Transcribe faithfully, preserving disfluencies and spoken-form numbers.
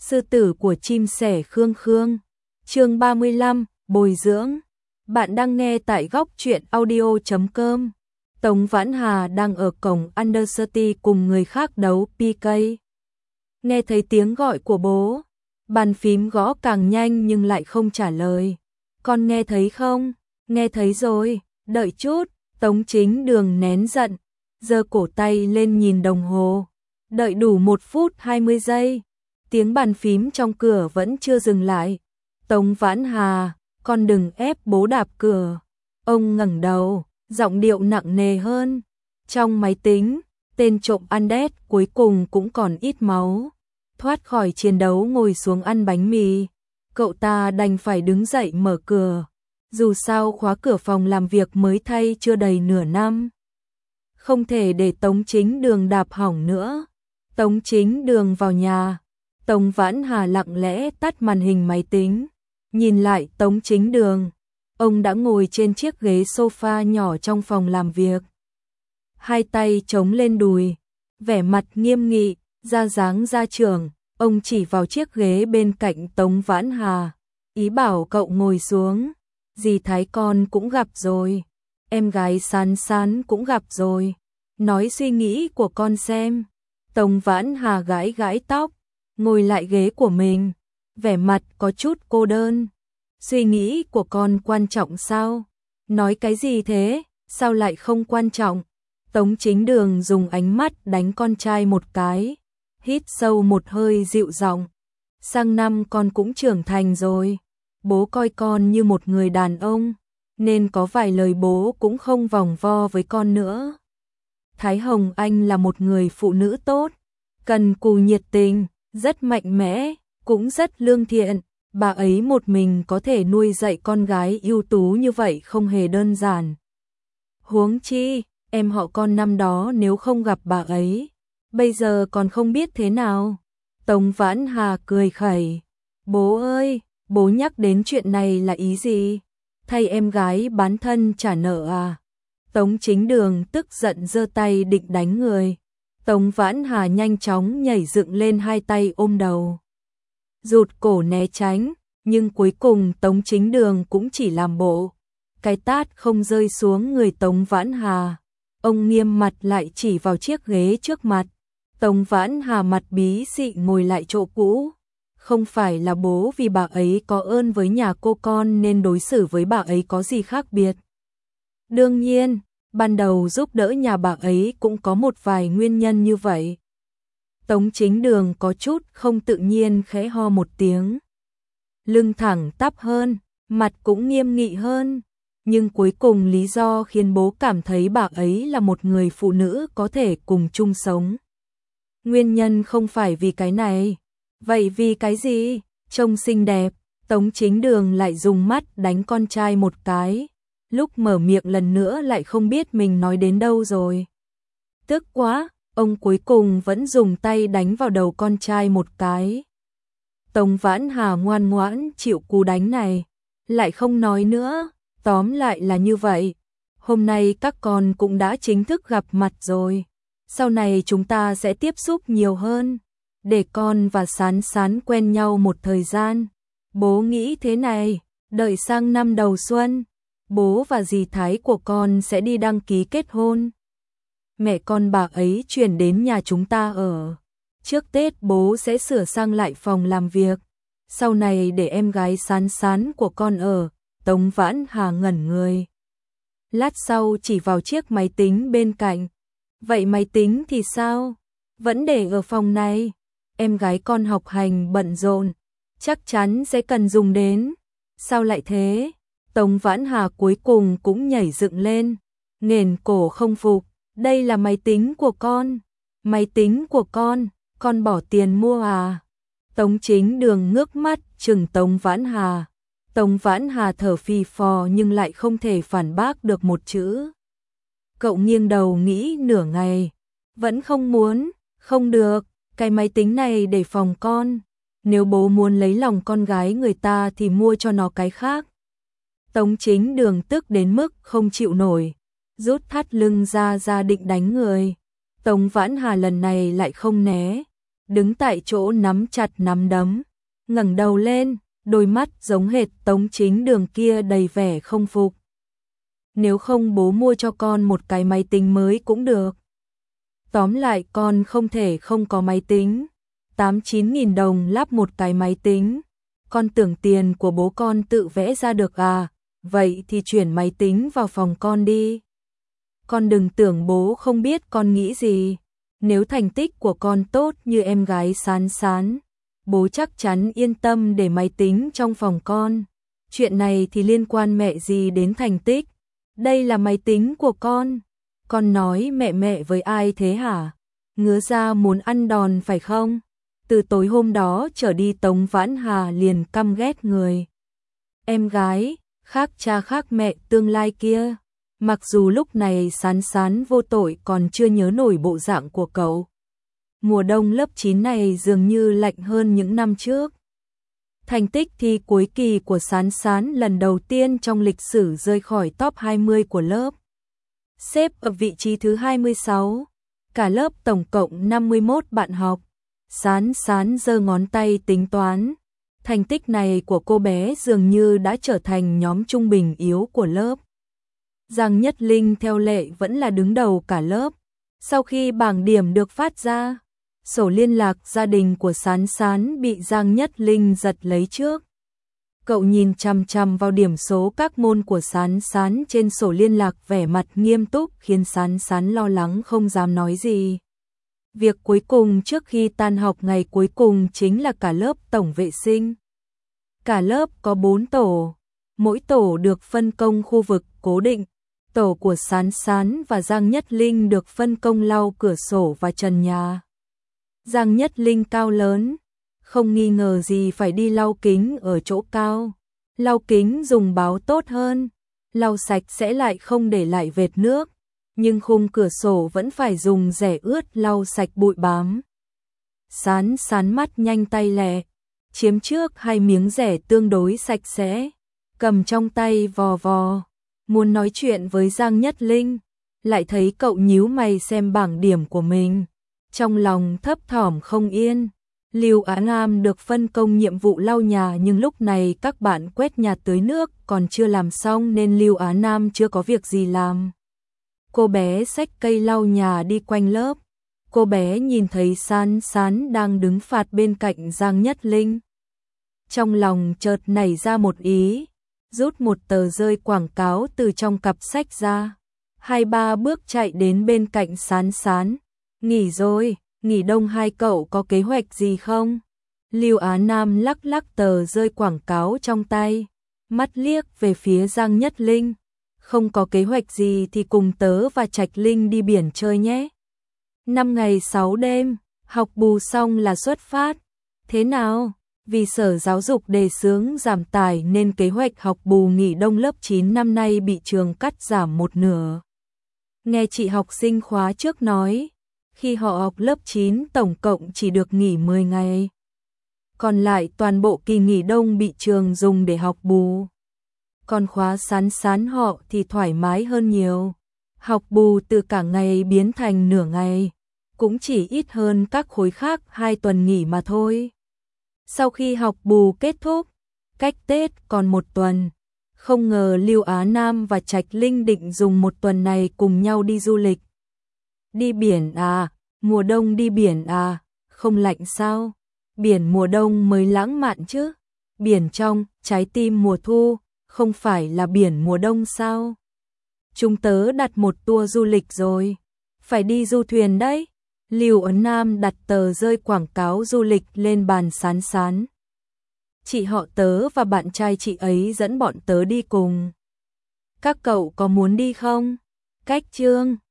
Sư tử của chim sẻ Khương Khương. Chương ba mươi lăm, bồi dưỡng. Bạn đang nghe tại góc truyện audio chấm com. Tống Vãn Hà đang ở cổng Undercity cùng người khác đấu pê ca. Nghe thấy tiếng gọi của bố, bàn phím gõ càng nhanh nhưng lại không trả lời. Con nghe thấy không? Nghe thấy rồi, đợi chút. Tống Chính Đường nén giận, giơ cổ tay lên nhìn đồng hồ. Đợi đủ một phút hai mươi giây. Tiếng bàn phím trong cửa vẫn chưa dừng lại. Tống Vãn Hà, con đừng ép bố đạp cửa. Ông ngẩng đầu, giọng điệu nặng nề hơn. Trong máy tính, tên trộm Andes cuối cùng cũng còn ít máu. Thoát khỏi chiến đấu ngồi xuống ăn bánh mì. Cậu ta đành phải đứng dậy mở cửa. Dù sao khóa cửa phòng làm việc mới thay chưa đầy nửa năm. Không thể để Tống Chính Đường đạp hỏng nữa. Tống Chính Đường vào nhà. Tống Vãn Hà lặng lẽ tắt màn hình máy tính. Nhìn lại Tống Chính Đường. Ông đã ngồi trên chiếc ghế sofa nhỏ trong phòng làm việc. Hai tay chống lên đùi. Vẻ mặt nghiêm nghị, ra dáng gia trưởng. Ông chỉ vào chiếc ghế bên cạnh Tống Vãn Hà. Ý bảo cậu ngồi xuống. Dì Thái con cũng gặp rồi. Em gái Sán Sán cũng gặp rồi. Nói suy nghĩ của con xem. Tống Vãn Hà gãi gãi tóc. Ngồi lại ghế của mình. Vẻ mặt có chút cô đơn. Suy nghĩ của con quan trọng sao? Nói cái gì thế? Sao lại không quan trọng? Tống Chính Đường dùng ánh mắt đánh con trai một cái. Hít sâu một hơi dịu giọng. Sang năm con cũng trưởng thành rồi. Bố coi con như một người đàn ông, nên có vài lời bố cũng không vòng vo với con nữa. Thái Hồng Anh là một người phụ nữ tốt, cần cù nhiệt tình, rất mạnh mẽ, cũng rất lương thiện. Bà ấy một mình có thể nuôi dạy con gái ưu tú như vậy không hề đơn giản. Huống chi, em họ con năm đó nếu không gặp bà ấy, bây giờ còn không biết thế nào. Tống Vãn Hà cười khẩy. Bố ơi! Bố nhắc đến chuyện này là ý gì? Thay em gái bán thân trả nợ à? Tống Chính Đường tức giận giơ tay định đánh người. Tống Vãn Hà nhanh chóng nhảy dựng lên hai tay ôm đầu. Rụt cổ né tránh, nhưng cuối cùng Tống Chính Đường cũng chỉ làm bộ. Cái tát không rơi xuống người Tống Vãn Hà. Ông nghiêm mặt lại chỉ vào chiếc ghế trước mặt. Tống Vãn Hà mặt bí xị ngồi lại chỗ cũ. Không phải là bố vì bà ấy có ơn với nhà cô con nên đối xử với bà ấy có gì khác biệt. Đương nhiên, ban đầu giúp đỡ nhà bà ấy cũng có một vài nguyên nhân như vậy. Tống Chính Đường có chút không tự nhiên khẽ ho một tiếng. Lưng thẳng tắp hơn, mặt cũng nghiêm nghị hơn. Nhưng cuối cùng lý do khiến bố cảm thấy bà ấy là một người phụ nữ có thể cùng chung sống. Nguyên nhân không phải vì cái này. Vậy vì cái gì? Trông xinh đẹp. Tống Chính Đường lại dùng mắt đánh con trai một cái. Lúc mở miệng lần nữa lại không biết mình nói đến đâu rồi. Tức quá, ông cuối cùng vẫn dùng tay đánh vào đầu con trai một cái. Tống Vãn Hà ngoan ngoãn chịu cú đánh này. Lại không nói nữa. Tóm lại là như vậy. Hôm nay các con cũng đã chính thức gặp mặt rồi. Sau này chúng ta sẽ tiếp xúc nhiều hơn. Để con và Sán Sán quen nhau một thời gian. Bố nghĩ thế này, đợi sang năm đầu xuân, bố và dì Thái của con sẽ đi đăng ký kết hôn. Mẹ con bà ấy chuyển đến nhà chúng ta ở. Trước Tết bố sẽ sửa sang lại phòng làm việc. Sau này để em gái Sán Sán của con ở. Tống Vãn Hà ngẩn người. Lát sau chỉ vào chiếc máy tính bên cạnh. Vậy máy tính thì sao? Vẫn để ở phòng này. Em gái con học hành bận rộn, chắc chắn sẽ cần dùng đến. Sao lại thế? Tống Vãn Hà cuối cùng cũng nhảy dựng lên, nghển cổ không phục. Đây là máy tính của con. Máy tính của con, con bỏ tiền mua à? Tống Chính Đường ngước mắt trừng Tống Vãn Hà. Tống Vãn Hà thở phì phò nhưng lại không thể phản bác được một chữ. Cậu nghiêng đầu nghĩ nửa ngày, vẫn không muốn, không được. Cái máy tính này để phòng con. Nếu bố muốn lấy lòng con gái người ta thì mua cho nó cái khác. Tống Chính Đường tức đến mức không chịu nổi. Rút thắt lưng ra ra định đánh người. Tống Vãn Hà lần này lại không né. đứng tại chỗ nắm chặt nắm đấm, ngẩng đầu lên, đôi mắt giống hệt Tống Chính Đường kia đầy vẻ không phục. Nếu không bố mua cho con một cái máy tính mới cũng được. Tóm lại con không thể không có máy tính. tám chín nghìn đồng lắp một cái máy tính. Con tưởng tiền của bố con tự vẽ ra được à? Vậy thì chuyển máy tính vào phòng con đi. Con đừng tưởng bố không biết con nghĩ gì. Nếu thành tích của con tốt như em gái Sán Sán, bố chắc chắn yên tâm để máy tính trong phòng con. Chuyện này thì liên quan mẹ gì đến thành tích? Đây là máy tính của con. Con nói mẹ mẹ với ai thế hả? Ngứa ra muốn ăn đòn phải không? Từ tối hôm đó trở đi Tống Vãn Hà liền căm ghét người em gái, khác cha khác mẹ tương lai kia. Mặc dù lúc này Sán Sán vô tội còn chưa nhớ nổi bộ dạng của cậu. Mùa đông lớp chín này dường như lạnh hơn những năm trước. Thành tích thi cuối kỳ của Sán Sán lần đầu tiên trong lịch sử rơi khỏi top hai mươi của lớp. Xếp ở vị trí thứ hai mươi sáu. Cả lớp tổng cộng năm mươi mốt bạn học. Sán Sán giơ ngón tay tính toán. Thành tích này của cô bé dường như đã trở thành nhóm trung bình yếu của lớp. Giang Nhất Linh theo lệ vẫn là đứng đầu cả lớp. Sau khi bảng điểm được phát ra, sổ liên lạc gia đình của Sán Sán bị Giang Nhất Linh giật lấy trước. Cậu nhìn chằm chằm vào điểm số các môn của Sán Sán trên sổ liên lạc, vẻ mặt nghiêm túc khiến Sán Sán lo lắng không dám nói gì. Việc cuối cùng trước khi tan học ngày cuối cùng chính là cả lớp tổng vệ sinh. Cả lớp có bốn tổ, mỗi tổ được phân công khu vực cố định. Tổ của Sán Sán và Giang Nhất Linh được phân công lau cửa sổ và trần nhà. Giang Nhất Linh cao lớn, không nghi ngờ gì phải đi lau kính ở chỗ cao. Lau kính dùng báo tốt hơn, lau sạch sẽ lại không để lại vệt nước, nhưng khung cửa sổ vẫn phải dùng rẻ ướt lau sạch bụi bám. Sán Sán mắt nhanh tay lẹ, chiếm trước hai miếng rẻ tương đối sạch sẽ, cầm trong tay vò vò, muốn nói chuyện với Giang Nhất Linh, lại thấy cậu nhíu mày xem bảng điểm của mình, trong lòng thấp thỏm không yên. Lưu Á Nam được phân công nhiệm vụ lau nhà, nhưng lúc này các bạn quét nhà tưới nước còn chưa làm xong nên Lưu Á Nam chưa có việc gì làm. Cô bé xách cây lau nhà đi quanh lớp. Cô bé nhìn thấy Sán Sán đang đứng phạt bên cạnh Giang Nhất Linh. Trong lòng chợt nảy ra một ý, rút một tờ rơi quảng cáo từ trong cặp sách ra. Hai ba bước chạy đến bên cạnh Sán Sán. Nghỉ rồi, nghỉ đông hai cậu có kế hoạch gì không? Lưu Á Nam lắc lắc tờ rơi quảng cáo trong tay, mắt liếc về phía Giang Nhất Linh. Không có kế hoạch gì thì cùng tớ và Trạch Linh đi biển chơi nhé. Năm ngày sáu đêm, học bù xong là xuất phát. Thế nào? Vì Sở Giáo dục đề xướng giảm tải nên kế hoạch học bù nghỉ đông lớp chín năm nay bị trường cắt giảm một nửa. Nghe chị học sinh khóa trước nói, khi họ học lớp chín tổng cộng chỉ được nghỉ mười ngày. Còn lại toàn bộ kỳ nghỉ đông bị trường dùng để học bù. Còn khóa Sán Sán họ thì thoải mái hơn nhiều. Học bù từ cả ngày biến thành nửa ngày, cũng chỉ ít hơn các khối khác hai tuần nghỉ mà thôi. Sau khi học bù kết thúc, cách Tết còn một tuần, không ngờ Lưu Á Nam và Trạch Linh định dùng một tuần này cùng nhau đi du lịch. Đi biển à, mùa đông đi biển à, không lạnh sao? Biển mùa đông mới lãng mạn chứ. Biển trong, trái tim mùa thu, không phải là biển mùa đông sao? Chúng tớ đặt một tour du lịch rồi, phải đi du thuyền đấy. Lưu Ấn Nam đặt tờ rơi quảng cáo du lịch lên bàn Sán Sán. Chị họ tớ và bạn trai chị ấy dẫn bọn tớ đi cùng. Các cậu có muốn đi không? Cách Trương